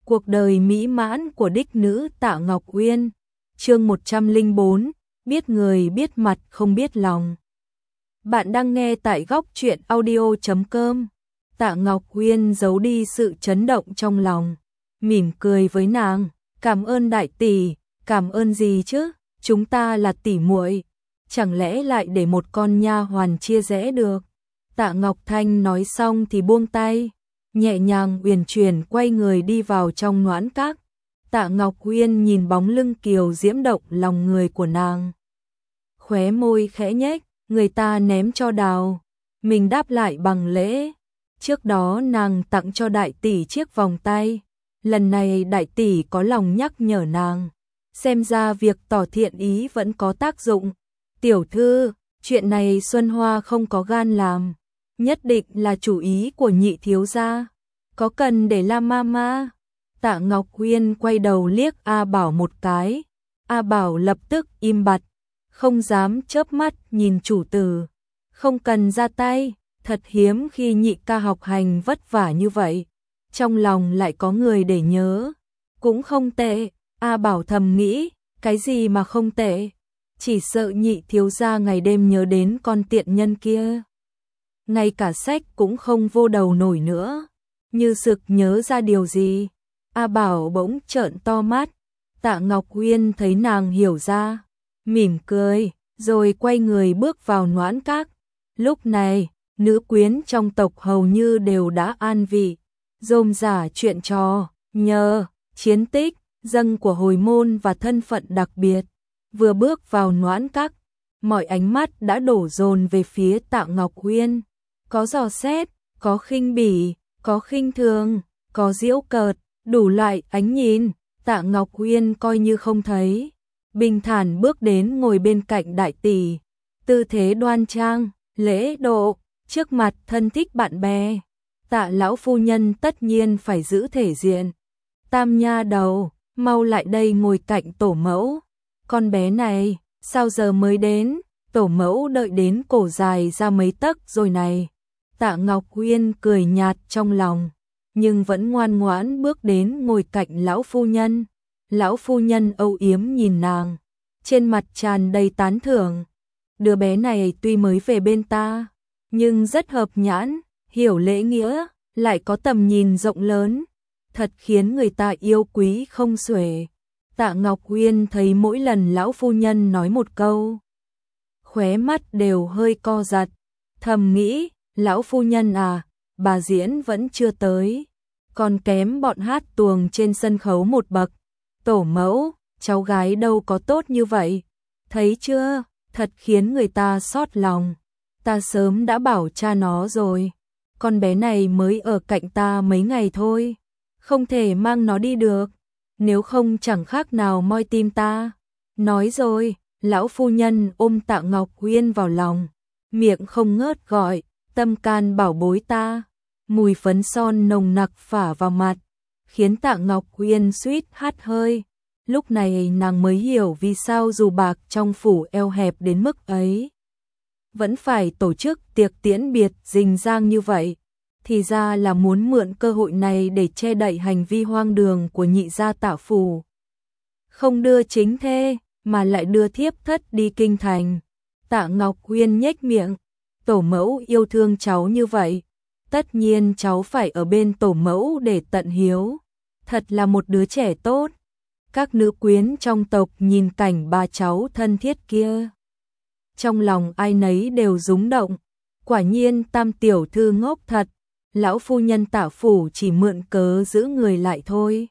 Cuộc đời mỹ mãn của đích nữ Tạ Ngọc Uyên. Chương 104, biết người biết mặt không biết lòng. Bạn đang nghe tại góc truyện audio.com. Tạ Ngọc Uyên giấu đi sự chấn động trong lòng, mỉm cười với nàng, "Cảm ơn đại tỷ." "Cảm ơn gì chứ, chúng ta là tỷ muội, chẳng lẽ lại để một con nha hoàn chia rẽ được?" Tạ Ngọc Thanh nói xong thì buông tay, nhẹ nhàng uyển chuyển quay người đi vào trong Noãn Các. Tạ Ngọc Uyên nhìn bóng lưng kiều diễm động lòng người của nàng, khóe môi khẽ nhếch, người ta ném cho đào, mình đáp lại bằng lễ. Trước đó nàng tặng cho đại tỷ chiếc vòng tay, lần này đại tỷ có lòng nhắc nhở nàng, xem ra việc tỏ thiện ý vẫn có tác dụng. "Tiểu thư, chuyện này Xuân Hoa không có gan làm, nhất định là chủ ý của nhị thiếu gia, có cần để la mama?" Tạ Ngọc Uyên quay đầu liếc A Bảo một cái, A Bảo lập tức im bặt, không dám chớp mắt nhìn chủ tử. "Không cần ra tay, thật hiếm khi nhị ca học hành vất vả như vậy, trong lòng lại có người để nhớ, cũng không tệ." A Bảo thầm nghĩ, cái gì mà không tệ, chỉ sợ nhị thiếu gia ngày đêm nhớ đến con tiện nhân kia, ngay cả sách cũng không vô đầu nổi nữa. Như sực nhớ ra điều gì, A Bảo bỗng trợn to mắt. Tạ Ngọc Uyên thấy nàng hiểu ra, mỉm cười, rồi quay người bước vào Noãn Các. Lúc này, nữ quyến trong tộc hầu như đều đã an vị, rôm rả chuyện trò, nhờ, chiến tích, dâng của hồi môn và thân phận đặc biệt. Vừa bước vào Noãn Các, mọi ánh mắt đã đổ dồn về phía Tạ Ngọc Uyên, có dò xét, có khinh bỉ, có khinh thường, có giễu cợt, đủ loại ánh nhìn. Tạ Ngọc Uyên coi như không thấy, bình thản bước đến ngồi bên cạnh đại tỷ, tư thế đoan trang, lễ độ, trước mặt thân thích bạn bè. Tạ lão phu nhân tất nhiên phải giữ thể diện. "Tam nha đầu, mau lại đây ngồi cạnh tổ mẫu." "Con bé này, sao giờ mới đến, tổ mẫu đợi đến cổ dài ra mấy tấc rồi này." Tạ Ngọc Uyên cười nhạt trong lòng, nhưng vẫn ngoan ngoãn bước đến ngồi cạnh lão phu nhân. Lão phu nhân âu yếm nhìn nàng, trên mặt tràn đầy tán thưởng. "Đứa bé này tuy mới về bên ta, nhưng rất hợp nhãn, hiểu lễ nghĩa, lại có tầm nhìn rộng lớn, thật khiến người ta yêu quý không xuể." Tạ Ngọc Uyên thấy mỗi lần lão phu nhân nói một câu, khóe mắt đều hơi co giật, thầm nghĩ, lão phu nhân à, bà diễn vẫn chưa tới, còn kém bọn hát tuồng trên sân khấu một bậc. Tổ mẫu, cháu gái đâu có tốt như vậy, thấy chưa, thật khiến người ta xót lòng. Ta sớm đã bảo cha nó rồi, con bé này mới ở cạnh ta mấy ngày thôi, không thể mang nó đi được, nếu không chẳng khác nào moi tim ta. Nói rồi, lão phu nhân ôm Tạ Ngọc Uyên vào lòng, miệng không ngớt gọi, "Tâm can bảo bối ta." Mùi phấn son nồng nặc phả vào mặt, khiến Tạ Ngọc Uyên suýt hắt hơi. Lúc này nàng mới hiểu vì sao dù bạc trong phủ eo hẹp đến mức ấy, vẫn phải tổ chức tiệc tiễn biệt rình rang như vậy. Thì ra là muốn mượn cơ hội này để che đậy hành vi hoang đường của nhị gia Tạ phủ. Không đưa chính thê, mà lại đưa thiếp thất đi kinh thành. Tạ Ngọc Uyên nhếch miệng, "Tổ mẫu yêu thương cháu như vậy, tất nhiên cháu phải ở bên tổ mẫu để tận hiếu. Thật là một đứa trẻ tốt." Các nữ quyến trong tộc nhìn cảnh ba cháu thân thiết kia, trong lòng ai nấy đều rúng động. Quả nhiên Tam tiểu thư ngốc thật, lão phu nhân Tạ phủ chỉ mượn cớ giữ người lại thôi.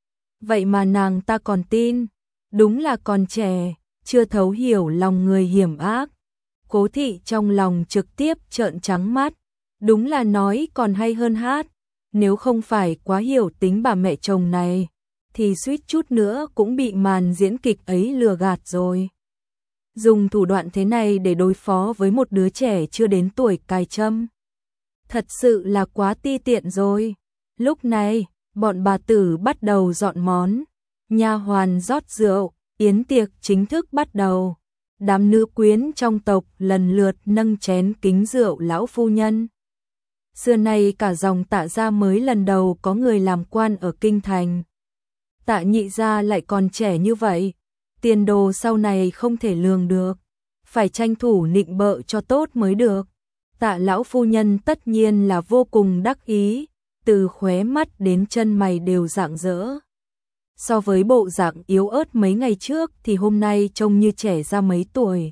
Vậy mà nàng ta còn tin, đúng là còn trẻ, chưa thấu hiểu lòng người hiểm ác. Cố thị trong lòng trực tiếp trợn trắng mắt, đúng là nói còn hay hơn hát, nếu không phải quá hiểu tính bà mẹ chồng này, thì suýt chút nữa cũng bị màn diễn kịch ấy lừa gạt rồi. Dùng thủ đoạn thế này để đối phó với một đứa trẻ chưa đến tuổi cài châm, thật sự là quá ti tiện rồi. Lúc này, bọn bà tử bắt đầu dọn món, nha hoàn rót rượu, yến tiệc chính thức bắt đầu. Đám nữ quyến trong tộc lần lượt nâng chén kính rượu lão phu nhân. Xưa nay cả dòng Tạ gia mới lần đầu có người làm quan ở kinh thành. Tạ nhị gia lại còn trẻ như vậy, tiền đồ sau này không thể lường được, phải tranh thủ nịnh bợ cho tốt mới được. Tạ lão phu nhân tất nhiên là vô cùng đắc ý, từ khóe mắt đến chân mày đều rạng rỡ. So với bộ dạng yếu ớt mấy ngày trước thì hôm nay trông như trẻ ra mấy tuổi.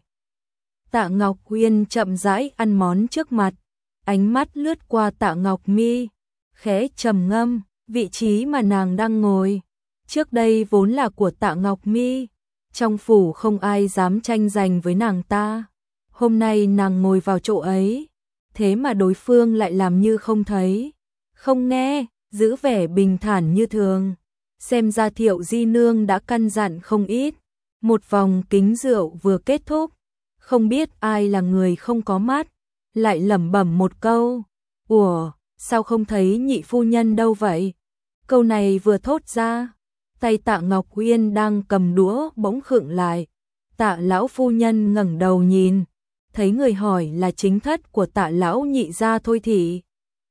Tạ Ngọc Uyên chậm rãi ăn món trước mặt, ánh mắt lướt qua Tạ Ngọc Mi, khẽ trầm ngâm, vị trí mà nàng đang ngồi trước đây vốn là của Tạ Ngọc Mi, trong phủ không ai dám tranh giành với nàng ta. Hôm nay nàng ngồi vào chỗ ấy, thế mà đối phương lại làm như không thấy, không nghe, giữ vẻ bình thản như thường. Xem ra Thiệu Di Nương đã căn dặn không ít. Một vòng kính rượu vừa kết thúc, không biết ai là người không có mắt, lại lẩm bẩm một câu, ủa, sao không thấy nhị phu nhân đâu vậy? Câu này vừa thốt ra, tay Tạ Ngọc Uyên đang cầm đũa bỗng khựng lại. Tạ lão phu nhân ngẩng đầu nhìn, thấy người hỏi là chính thất của Tạ lão nhị gia Thôi thị.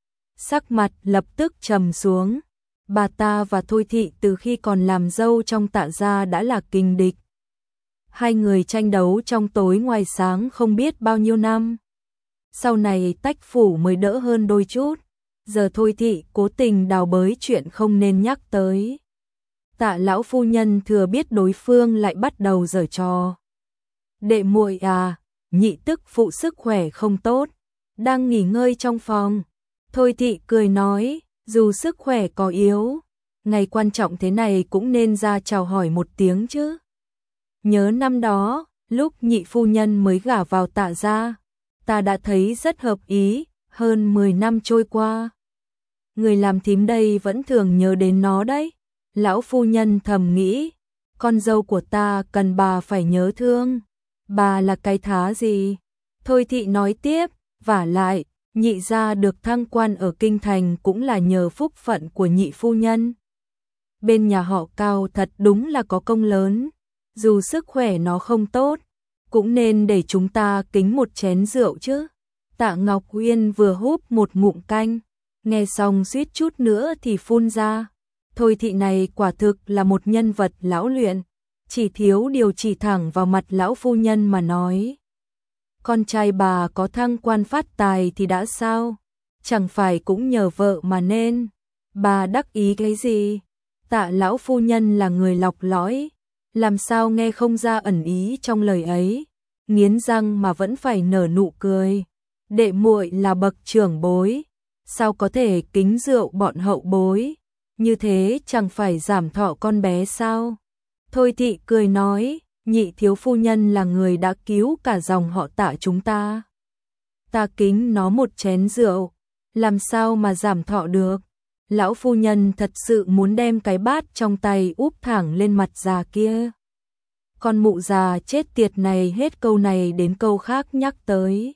Sắc mặt lập tức trầm xuống. Bà ta và Thôi thị từ khi còn làm dâu trong Tạ gia đã là kình địch. Hai người tranh đấu trong tối ngoài sáng không biết bao nhiêu năm. Sau này tách phủ mới đỡ hơn đôi chút. Giờ Thôi thị cố tình đào bới chuyện không nên nhắc tới. Tạ lão phu nhân thừa biết đối phương lại bắt đầu giở trò. Đệ muội à, nhị tức phụ sức khỏe không tốt, đang nghỉ ngơi trong phòng. Thôi thị cười nói, dù sức khỏe có yếu, ngày quan trọng thế này cũng nên ra chào hỏi một tiếng chứ. Nhớ năm đó, lúc nhị phu nhân mới gả vào Tạ gia, ta đã thấy rất hợp ý, hơn 10 năm trôi qua. Người làm thím đây vẫn thường nhớ đến nó đấy. Lão phu nhân thầm nghĩ, con dâu của ta cần bà phải nhớ thương. Bà là cái thá gì? Thôi thị nói tiếp, vả lại, nhị gia được thăng quan ở kinh thành cũng là nhờ phúc phận của nhị phu nhân. Bên nhà họ Cao thật đúng là có công lớn, dù sức khỏe nó không tốt, cũng nên để chúng ta kính một chén rượu chứ. Tạ Ngọc Uyên vừa húp một ngụm canh, nghe xong suýt chút nữa thì phun ra. Thôi thị này quả thực là một nhân vật lão luyện, chỉ thiếu điều chỉ thẳng vào mặt lão phu nhân mà nói. Con trai bà có thăng quan phát tài thì đã sao? Chẳng phải cũng nhờ vợ mà nên. Bà đắc ý cái gì? Tạ lão phu nhân là người lọc lõi, làm sao nghe không ra ẩn ý trong lời ấy, nghiến răng mà vẫn phải nở nụ cười. Đệ muội là bậc trưởng bối, sao có thể kính rượu bọn hậu bối? Như thế chẳng phải giảm thọ con bé sao? Thôi thị cười nói, nhị thiếu phu nhân là người đã cứu cả dòng họ Tạ chúng ta. Ta kính nó một chén rượu, làm sao mà giảm thọ được? Lão phu nhân thật sự muốn đem cái bát trong tay úp thẳng lên mặt già kia. Con mụ già chết tiệt này hết câu này đến câu khác nhắc tới.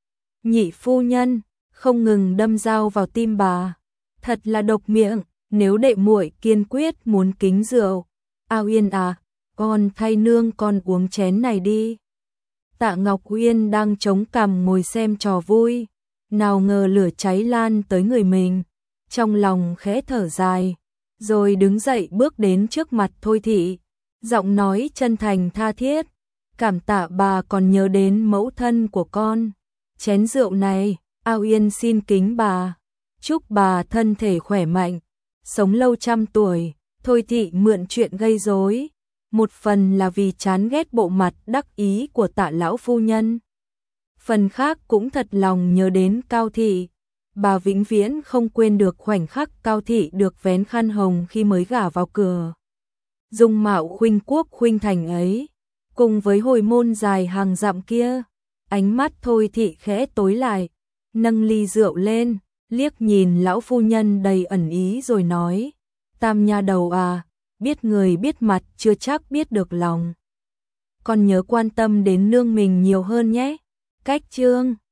Nhị phu nhân không ngừng đâm dao vào tim bà, thật là độc miệng. Nếu đệ muội kiên quyết muốn kính rượu, A Uyên à, con thay nương con uống chén này đi. Tạ Ngọc Uyên đang chống cằm ngồi xem trò vui, nào ngờ lửa cháy lan tới người mình, trong lòng khẽ thở dài, rồi đứng dậy bước đến trước mặt Thôi thị, giọng nói chân thành tha thiết, cảm tạ bà còn nhớ đến mẫu thân của con. Chén rượu này, A Uyên xin kính bà, chúc bà thân thể khỏe mạnh, sống lâu trăm tuổi. Thôi thị mượn chuyện gây rối, một phần là vì chán ghét bộ mặt đắc ý của Tạ lão phu nhân, phần khác cũng thật lòng nhớ đến Cao thị. Bà vĩnh viễn không quên được khoảnh khắc Cao thị được vén khăn hồng khi mới gả vào cửa. Dung mạo khuynh quốc khuynh thành ấy, cùng với hồi môn dài hàng dặm kia, ánh mắt Thôi thị khẽ tối lại, nâng ly rượu lên, liếc nhìn lão phu nhân đầy ẩn ý rồi nói, Tam nha đầu à, biết người biết mặt chưa chắc biết được lòng. Con nhớ quan tâm đến nương mình nhiều hơn nhé. Cách chương